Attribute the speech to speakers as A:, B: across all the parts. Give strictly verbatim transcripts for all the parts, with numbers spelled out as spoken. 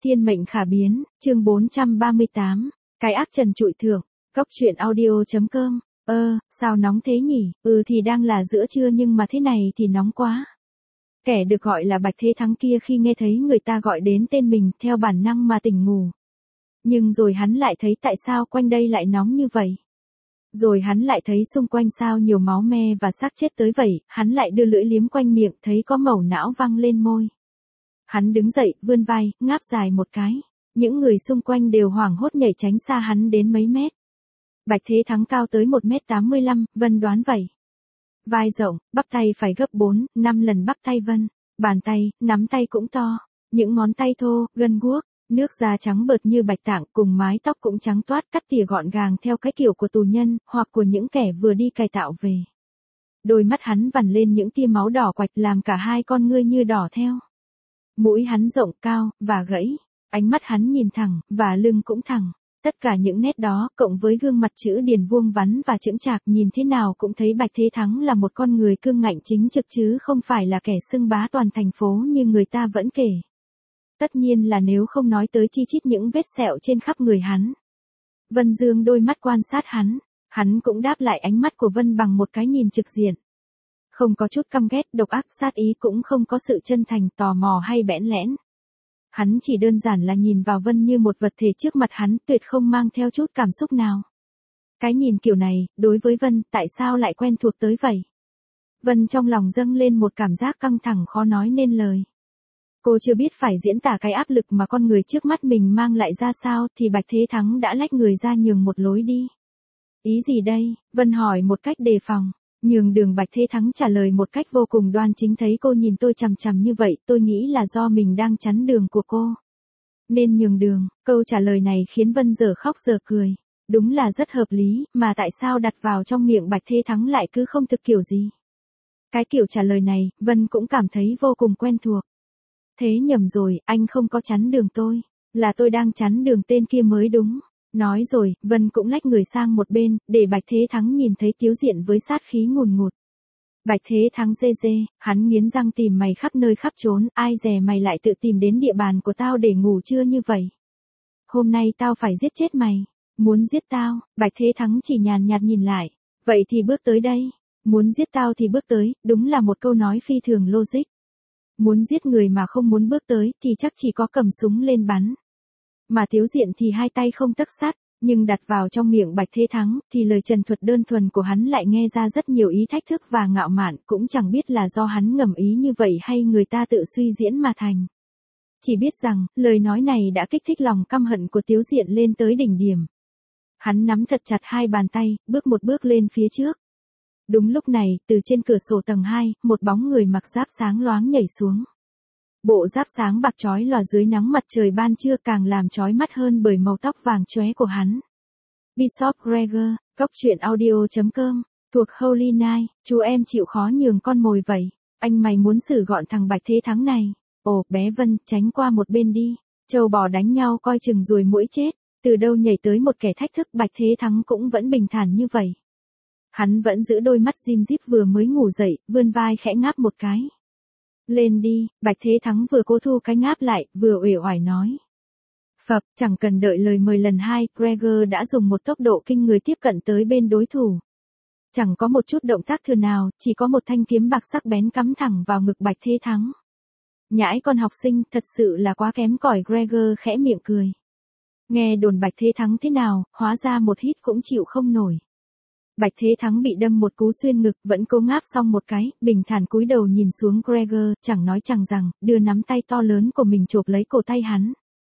A: Thiên mệnh khả biến, chương bốn trăm ba mươi tám, cái ác trần trụi thưởng, cốc truyện audio.com, ơ, sao nóng thế nhỉ, ừ thì đang là giữa trưa nhưng mà thế này thì nóng quá. Kẻ được gọi là Bạch Thế Thắng kia khi nghe thấy người ta gọi đến tên mình theo bản năng mà tỉnh ngủ. Nhưng rồi hắn lại thấy tại sao quanh đây lại nóng như vậy. Rồi hắn lại thấy xung quanh sao nhiều máu me và xác chết tới vậy, hắn lại đưa lưỡi liếm quanh miệng thấy có mẩu não văng lên môi. Hắn đứng dậy, vươn vai, ngáp dài một cái. Những người xung quanh đều hoảng hốt nhảy tránh xa hắn đến mấy mét. Bạch Thế Thắng cao tới một mét tám mươi lăm, Vân đoán vậy. Vai rộng, bắp tay phải gấp bốn, năm lần bắp tay Vân. Bàn tay, nắm tay cũng to. Những ngón tay thô, gân guốc. Nước da trắng bợt như bạch tạng cùng mái tóc cũng trắng toát cắt tỉa gọn gàng theo cái kiểu của tù nhân, hoặc của những kẻ vừa đi cải tạo về. Đôi mắt hắn vằn lên những tia máu đỏ quạch làm cả hai con ngươi như đỏ theo. Mũi hắn rộng cao, và gãy. Ánh mắt hắn nhìn thẳng, và lưng cũng thẳng. Tất cả những nét đó, cộng với gương mặt chữ điền vuông vắn và chững chạc nhìn thế nào cũng thấy Bạch Thế Thắng là một con người cương ngạnh chính trực chứ không phải là kẻ xưng bá toàn thành phố như người ta vẫn kể. Tất nhiên là nếu không nói tới chi chít những vết sẹo trên khắp người hắn. Vân dương đôi mắt quan sát hắn, hắn cũng đáp lại ánh mắt của Vân bằng một cái nhìn trực diện. Không có chút căm ghét, độc ác, sát ý, cũng không có sự chân thành, tò mò hay bẽn lẽn. Hắn chỉ đơn giản là nhìn vào Vân như một vật thể trước mặt hắn, tuyệt không mang theo chút cảm xúc nào. Cái nhìn kiểu này, đối với Vân, tại sao lại quen thuộc tới vậy? Vân trong lòng dâng lên một cảm giác căng thẳng khó nói nên lời. Cô chưa biết phải diễn tả cái áp lực mà con người trước mắt mình mang lại ra sao thì Bạch Thế Thắng đã lách người ra nhường một lối đi. Ý gì đây? Vân hỏi một cách đề phòng. Nhường đường. Bạch Thế Thắng trả lời một cách vô cùng đoan chính. Thấy cô nhìn tôi chằm chằm như vậy, tôi nghĩ là do mình đang chắn đường của cô. Nên nhường đường. Câu trả lời này khiến Vân giờ khóc giờ cười. Đúng là rất hợp lý, mà tại sao đặt vào trong miệng Bạch Thế Thắng lại cứ không thực kiểu gì? Cái kiểu trả lời này, Vân cũng cảm thấy vô cùng quen thuộc. Thế nhầm rồi, anh không có chắn đường tôi. Là tôi đang chắn đường tên kia mới đúng. Nói rồi, Vân cũng lách người sang một bên, để Bạch Thế Thắng nhìn thấy tiếu diện với sát khí ngùn ngụt. Bạch Thế Thắng dê dê, hắn nghiến răng tìm mày khắp nơi khắp trốn, ai dè mày lại tự tìm đến địa bàn của tao để ngủ trưa như vậy. Hôm nay tao phải giết chết mày. Muốn giết tao, Bạch Thế Thắng chỉ nhàn nhạt nhìn lại. Vậy thì bước tới đây. Muốn giết tao thì bước tới, đúng là một câu nói phi thường logic. Muốn giết người mà không muốn bước tới thì chắc chỉ có cầm súng lên bắn. Mà tiếu diện thì hai tay không tấc sắt, nhưng đặt vào trong miệng Bạch Thế Thắng thì lời trần thuật đơn thuần của hắn lại nghe ra rất nhiều ý thách thức và ngạo mạn, cũng chẳng biết là do hắn ngầm ý như vậy hay người ta tự suy diễn mà thành. Chỉ biết rằng, lời nói này đã kích thích lòng căm hận của tiếu diện lên tới đỉnh điểm. Hắn nắm thật chặt hai bàn tay, bước một bước lên phía trước. Đúng lúc này, từ trên cửa sổ tầng hai, một bóng người mặc giáp sáng loáng nhảy xuống. Bộ giáp sáng bạc chói lòa dưới nắng mặt trời ban trưa càng làm chói mắt hơn bởi màu tóc vàng chóe của hắn. Bishop Gregor, cốc truyện audio.com, thuộc Holy Night, chú em chịu khó nhường con mồi vậy, anh mày muốn xử gọn thằng Bạch Thế Thắng này. Ồ, bé Vân, tránh qua một bên đi, trâu bò đánh nhau coi chừng ruồi muỗi chết, từ đâu nhảy tới một kẻ thách thức. Bạch Thế Thắng cũng vẫn bình thản như vậy. Hắn vẫn giữ đôi mắt dim díp vừa mới ngủ dậy, vươn vai khẽ ngáp một cái. Lên đi, Bạch Thế Thắng vừa cố thu cái ngáp lại, vừa uể oải nói. Phập, chẳng cần đợi lời mời lần hai, Gregor đã dùng một tốc độ kinh người tiếp cận tới bên đối thủ. Chẳng có một chút động tác thừa nào, chỉ có một thanh kiếm bạc sắc bén cắm thẳng vào ngực Bạch Thế Thắng. Nhãi con học sinh, thật sự là quá kém cỏi. Gregor khẽ miệng cười. Nghe đồn Bạch Thế Thắng thế nào, hóa ra một hít cũng chịu không nổi. Bạch Thế Thắng bị đâm một cú xuyên ngực, vẫn cố ngáp xong một cái, bình thản cúi đầu nhìn xuống Gregor, chẳng nói chẳng rằng, đưa nắm tay to lớn của mình chộp lấy cổ tay hắn.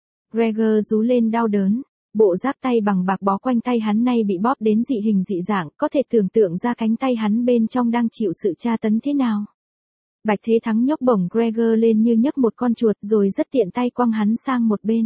A: Gregor rú lên đau đớn, bộ giáp tay bằng bạc bó quanh tay hắn nay bị bóp đến dị hình dị dạng, có thể tưởng tượng ra cánh tay hắn bên trong đang chịu sự tra tấn thế nào. Bạch Thế Thắng nhấc bổng Gregor lên như nhấc một con chuột rồi rất tiện tay quăng hắn sang một bên.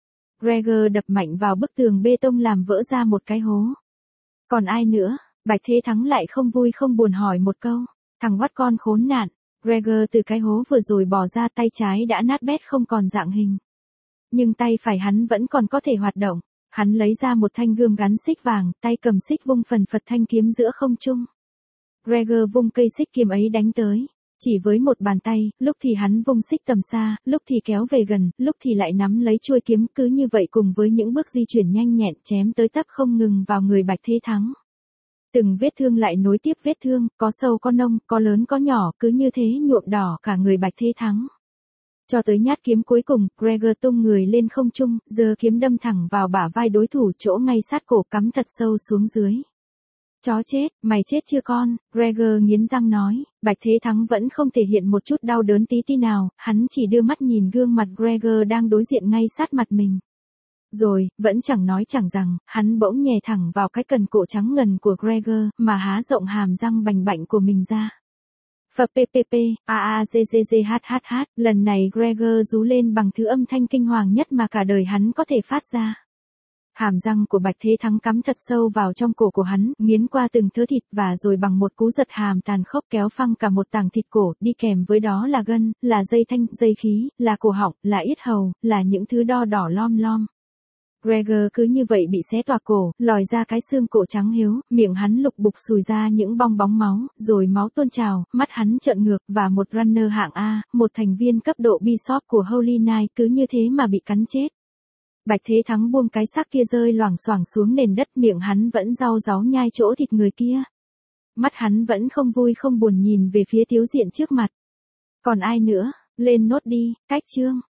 A: Gregor đập mạnh vào bức tường bê tông làm vỡ ra một cái hố. Còn ai nữa? Bạch Thế Thắng lại không vui không buồn hỏi một câu. Thằng vắt con khốn nạn. Gregor từ cái hố vừa rồi bò ra, tay trái đã nát bét không còn dạng hình. Nhưng tay phải hắn vẫn còn có thể hoạt động. Hắn lấy ra một thanh gươm gắn xích vàng, tay cầm xích vung phần phật thanh kiếm giữa không trung. Gregor vung cây xích kiếm ấy đánh tới. Chỉ với một bàn tay, lúc thì hắn vung xích tầm xa, lúc thì kéo về gần, lúc thì lại nắm lấy chuôi kiếm, cứ như vậy cùng với những bước di chuyển nhanh nhẹn chém tới tấp không ngừng vào người Bạch Thế Thắng. Từng vết thương lại nối tiếp vết thương, có sâu có nông, có lớn có nhỏ, cứ như thế nhuộm đỏ cả người Bạch Thế Thắng. Cho tới nhát kiếm cuối cùng, Gregor tung người lên không trung, giơ kiếm đâm thẳng vào bả vai đối thủ, chỗ ngay sát cổ, cắm thật sâu xuống dưới. Chó chết, mày chết chưa con, Gregor nghiến răng nói. Bạch Thế Thắng vẫn không thể hiện một chút đau đớn tí tí nào, hắn chỉ đưa mắt nhìn gương mặt Gregor đang đối diện ngay sát mặt mình. Rồi, vẫn chẳng nói chẳng rằng, hắn bỗng nhè thẳng vào cái cần cổ trắng ngần của Gregor, mà há rộng hàm răng bành bạnh của mình ra. Phập ppp, a a g g g h h h, lần này Gregor rú lên bằng thứ âm thanh kinh hoàng nhất mà cả đời hắn có thể phát ra. Hàm răng của Bạch Thế Thắng cắm thật sâu vào trong cổ của hắn, nghiến qua từng thớ thịt và rồi bằng một cú giật hàm tàn khốc kéo phăng cả một tảng thịt cổ, đi kèm với đó là gân, là dây thanh, dây khí, là cổ họng, là yết hầu, là những thứ đo đỏ lom lom. Gregor cứ như vậy bị xé toạc cổ, lòi ra cái xương cổ trắng hiếu, miệng hắn lục bục sùi ra những bong bóng máu, rồi máu tuôn trào, mắt hắn trợn ngược, và một runner hạng A, một thành viên cấp độ Bishop của Holy Knight cứ như thế mà bị cắn chết. Bạch Thế Thắng buông cái xác kia rơi loảng xoảng xuống nền đất, miệng hắn vẫn rau ráu nhai chỗ thịt người kia. Mắt hắn vẫn không vui không buồn nhìn về phía tiếu diện trước mặt. Còn ai nữa, lên nốt đi, cách chương.